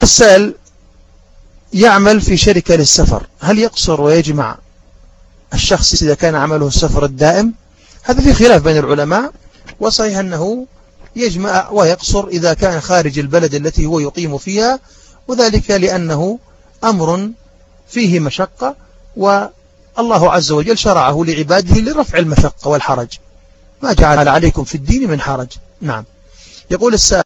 السائل يعمل في شركة للسفر، هل يقصر ويجمع الشخص إذا كان عمله السفر الدائم؟ هذا في خلاف بين العلماء، وصحيح أنه يجمع ويقصر إذا كان خارج البلد التي هو يقيم فيها، وذلك لأنه أمر فيه مشقة، والله عز وجل شرعه لعباده لرفع المشقة والحرج، ما جعل عليكم في الدين من حرج. نعم. يقول السائل